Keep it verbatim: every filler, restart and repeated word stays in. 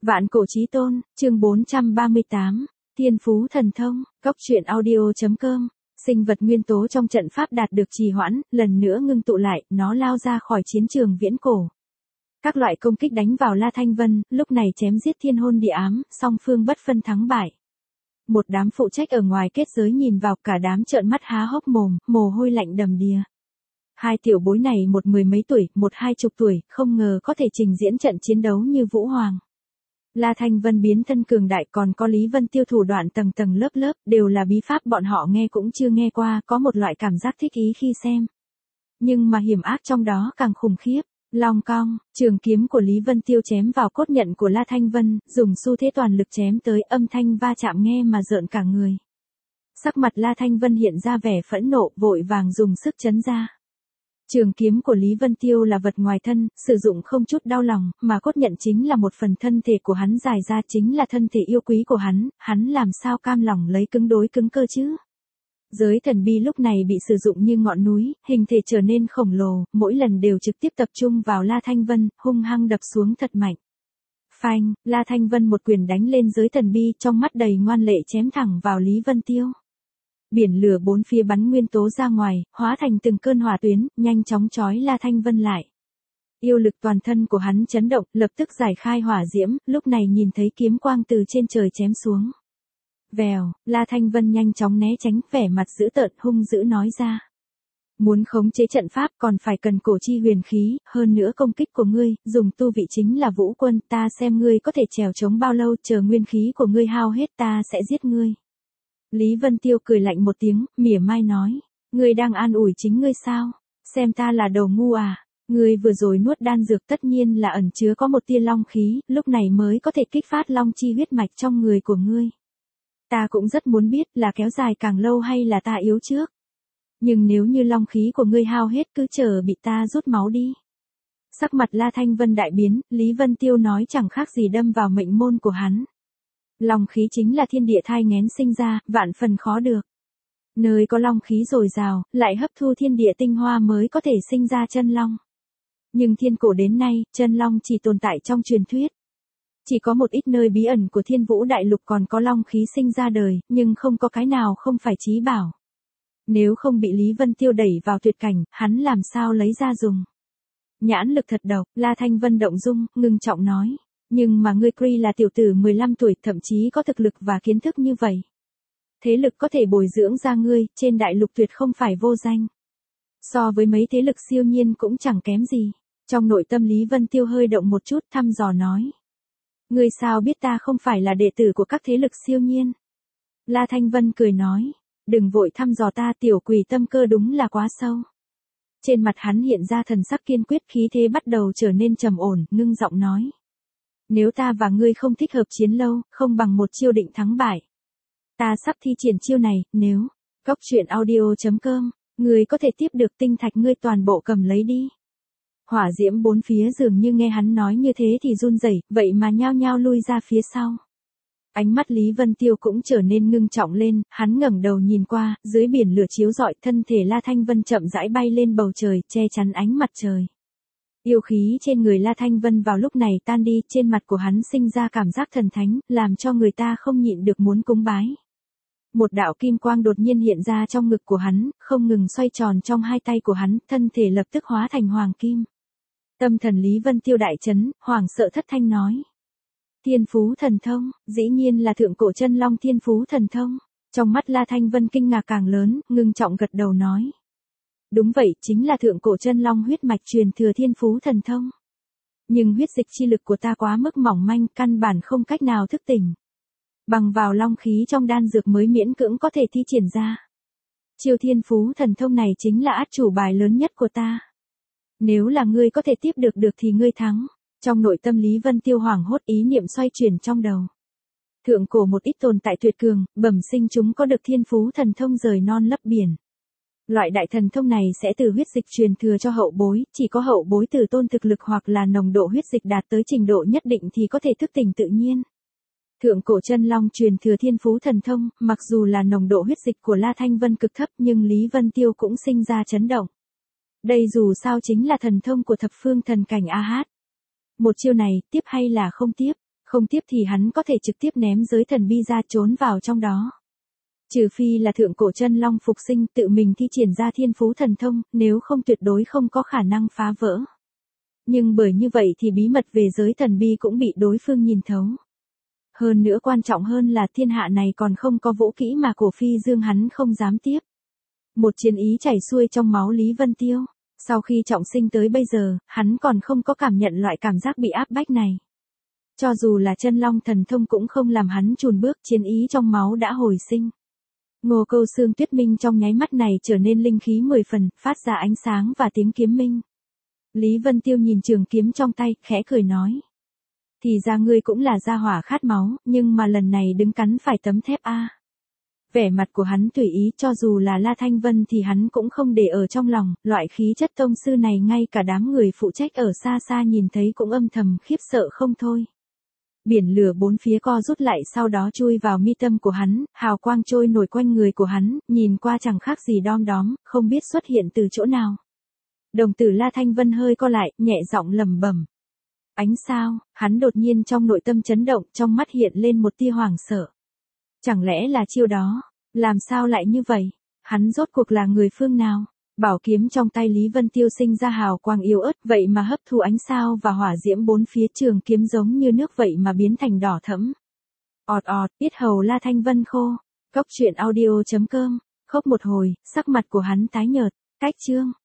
Vạn cổ chí tôn, chương bốn trăm ba mươi tám, Thiên phú thần thông, Cốc truyện audio.com. Sinh vật nguyên tố trong trận pháp đạt được trì hoãn, lần nữa ngưng tụ lại, nó lao ra khỏi chiến trường viễn cổ. Các loại công kích đánh vào La Thanh Vân, lúc này chém giết thiên hôn địa ám, song phương bất phân thắng bại. Một đám phụ trách ở ngoài kết giới nhìn vào, cả đám trợn mắt há hốc mồm, mồ hôi lạnh đầm đìa. Hai tiểu bối này một mười mấy tuổi, một hai chục tuổi, không ngờ có thể trình diễn trận chiến đấu như Vũ Hoàng. La Thanh Vân biến thân cường đại, còn có Lý Vân Tiêu thủ đoạn tầng tầng lớp lớp, đều là bí pháp bọn họ nghe cũng chưa nghe qua, có một loại cảm giác thích ý khi xem. Nhưng mà hiểm ác trong đó càng khủng khiếp. Long cong, trường kiếm của Lý Vân Tiêu chém vào cốt nhận của La Thanh Vân, dùng xu thế toàn lực chém tới, âm thanh va chạm nghe mà rợn cả người. Sắc mặt La Thanh Vân hiện ra vẻ phẫn nộ, vội vàng dùng sức chấn ra. Trường kiếm của Lý Vân Tiêu là vật ngoài thân, sử dụng không chút đau lòng, mà cốt nhận chính là một phần thân thể của hắn, dài ra chính là thân thể yêu quý của hắn, hắn làm sao cam lòng lấy cứng đối cứng cơ chứ? Giới thần bi lúc này bị sử dụng như ngọn núi, hình thể trở nên khổng lồ, mỗi lần đều trực tiếp tập trung vào La Thanh Vân, hung hăng đập xuống thật mạnh. Phanh, La Thanh Vân một quyền đánh lên giới thần bi, trong mắt đầy ngoan lệ chém thẳng vào Lý Vân Tiêu. Biển lửa bốn phía bắn nguyên tố ra ngoài, hóa thành từng cơn hỏa tuyến, nhanh chóng trói La Thanh Vân lại. Yêu lực toàn thân của hắn chấn động, lập tức giải khai hỏa diễm, lúc này nhìn thấy kiếm quang từ trên trời chém xuống. Vèo, La Thanh Vân nhanh chóng né tránh, vẻ mặt dữ tợn hung dữ nói ra. Muốn khống chế trận pháp còn phải cần cổ chi huyền khí, hơn nữa công kích của ngươi, dùng tu vị chính là vũ quân, ta xem ngươi có thể trèo chống bao lâu, chờ nguyên khí của ngươi hao hết ta sẽ giết ngươi. Lý Vân Tiêu cười lạnh một tiếng, mỉa mai nói, ngươi đang an ủi chính ngươi sao, xem ta là đầu ngu à, ngươi vừa rồi nuốt đan dược tất nhiên là ẩn chứa có một tia long khí, lúc này mới có thể kích phát long chi huyết mạch trong người của ngươi. Ta cũng rất muốn biết là kéo dài càng lâu hay là ta yếu trước. Nhưng nếu như long khí của ngươi hao hết cứ chờ bị ta rút máu đi. Sắc mặt La Thanh Vân đại biến, Lý Vân Tiêu nói chẳng khác gì đâm vào mệnh môn của hắn. Long khí chính là thiên địa thai nghén sinh ra, vạn phần khó được. Nơi có long khí dồi dào, lại hấp thu thiên địa tinh hoa mới có thể sinh ra chân long. Nhưng thiên cổ đến nay, chân long chỉ tồn tại trong truyền thuyết. Chỉ có một ít nơi bí ẩn của Thiên Vũ Đại Lục còn có long khí sinh ra đời, nhưng không có cái nào không phải chí bảo. Nếu không bị Lý Vân Tiêu đẩy vào tuyệt cảnh, hắn làm sao lấy ra dùng. Nhãn lực thật độc, La Thanh Vân động dung, ngưng trọng nói. Nhưng mà ngươi Cree là tiểu tử mười lăm tuổi, thậm chí có thực lực và kiến thức như vậy. Thế lực có thể bồi dưỡng ra ngươi, trên đại lục tuyệt không phải vô danh. So với mấy thế lực siêu nhiên cũng chẳng kém gì. Trong nội tâm Lý Vân Tiêu hơi động một chút, thăm dò nói. Ngươi sao biết ta không phải là đệ tử của các thế lực siêu nhiên? La Thanh Vân cười nói, đừng vội thăm dò ta, tiểu quỷ tâm cơ đúng là quá sâu. Trên mặt hắn hiện ra thần sắc kiên quyết, khí thế bắt đầu trở nên trầm ổn, ngưng giọng nói. Nếu ta và ngươi không thích hợp chiến lâu, không bằng một chiêu định thắng bại. Ta sắp thi triển chiêu này, nếu, Cốc truyện audio.com, ngươi có thể tiếp được tinh thạch ngươi toàn bộ cầm lấy đi. Hỏa diễm bốn phía dường như nghe hắn nói như thế thì run rẩy, vậy mà nhao nhao lui ra phía sau. Ánh mắt Lý Vân Tiêu cũng trở nên ngưng trọng lên, hắn ngẩng đầu nhìn qua, dưới biển lửa chiếu rọi, thân thể La Thanh Vân chậm rãi bay lên bầu trời, che chắn ánh mặt trời. Yêu khí trên người La Thanh Vân vào lúc này tan đi, trên mặt của hắn sinh ra cảm giác thần thánh, làm cho người ta không nhịn được muốn cúng bái. Một đạo kim quang đột nhiên hiện ra trong ngực của hắn, không ngừng xoay tròn trong hai tay của hắn, thân thể lập tức hóa thành hoàng kim. Tâm thần Lý Vân Tiêu đại chấn, hoảng sợ thất thanh nói. Thiên phú thần thông, dĩ nhiên là thượng cổ chân long thiên phú thần thông. Trong mắt La Thanh Vân kinh ngạc càng lớn, ngưng trọng gật đầu nói. Đúng vậy, chính là thượng cổ chân long huyết mạch truyền thừa thiên phú thần thông. Nhưng huyết dịch chi lực của ta quá mức mỏng manh, căn bản không cách nào thức tỉnh. Bằng vào long khí trong đan dược mới miễn cưỡng có thể thi triển ra. Chiêu thiên phú thần thông này chính là át chủ bài lớn nhất của ta. Nếu là ngươi có thể tiếp được được thì ngươi thắng. Trong nội tâm Lý Vân Tiêu hoảng hốt, ý niệm xoay chuyển trong đầu. Thượng cổ một ít tồn tại tuyệt cường, bẩm sinh chúng có được thiên phú thần thông rời non lấp biển. Loại đại thần thông này sẽ từ huyết dịch truyền thừa cho hậu bối, chỉ có hậu bối từ tôn thực lực hoặc là nồng độ huyết dịch đạt tới trình độ nhất định thì có thể thức tỉnh tự nhiên. Thượng cổ chân long truyền thừa thiên phú thần thông, mặc dù là nồng độ huyết dịch của La Thanh Vân cực thấp nhưng Lý Vân Tiêu cũng sinh ra chấn động. Đây dù sao chính là thần thông của thập phương thần cảnh A Hát. Một chiêu này, tiếp hay là không tiếp? Không tiếp thì hắn có thể trực tiếp ném giới thần bi ra trốn vào trong đó. Trừ phi là thượng cổ chân long phục sinh tự mình thi triển ra thiên phú thần thông, nếu không tuyệt đối không có khả năng phá vỡ. Nhưng bởi như vậy thì bí mật về giới thần bi cũng bị đối phương nhìn thấu. Hơn nữa quan trọng hơn là thiên hạ này còn không có vũ kỹ mà cổ phi dương hắn không dám tiếp. Một chiến ý chảy xuôi trong máu Lý Vân Tiêu. Sau khi trọng sinh tới bây giờ, hắn còn không có cảm nhận loại cảm giác bị áp bách này. Cho dù là chân long thần thông cũng không làm hắn chùn bước, chiến ý trong máu đã hồi sinh. Ngô Câu Xương Tuyết Minh trong nháy mắt này trở nên linh khí mười phần, phát ra ánh sáng và tiếng kiếm minh. Lý Vân Tiêu nhìn trường kiếm trong tay, khẽ cười nói. Thì ra ngươi cũng là gia hỏa khát máu, nhưng mà lần này đứng cắn phải tấm thép a. Vẻ mặt của hắn tùy ý, cho dù là La Thanh Vân thì hắn cũng không để ở trong lòng, loại khí chất tông sư này ngay cả đám người phụ trách ở xa xa nhìn thấy cũng âm thầm khiếp sợ không thôi. Biển lửa bốn phía co rút lại sau đó chui vào mi tâm của hắn, hào quang trôi nổi quanh người của hắn, nhìn qua chẳng khác gì đom đóm, không biết xuất hiện từ chỗ nào. Đồng tử La Thanh Vân hơi co lại, nhẹ giọng lẩm bẩm. Ánh sao, hắn đột nhiên trong nội tâm chấn động, trong mắt hiện lên một tia hoảng sợ. Chẳng lẽ là chiêu đó, làm sao lại như vậy? Hắn rốt cuộc là người phương nào? Bảo kiếm trong tay Lý Vân Tiêu sinh ra hào quang yếu ớt vậy mà hấp thu ánh sao và hỏa diễm bốn phía trường kiếm giống như nước vậy mà biến thành đỏ thẫm. Ọt ọt, yết hầu La Thanh Vân khô. Cốc truyện audio chấm com. Khóc một hồi, sắc mặt của hắn tái nhợt. Cách chương.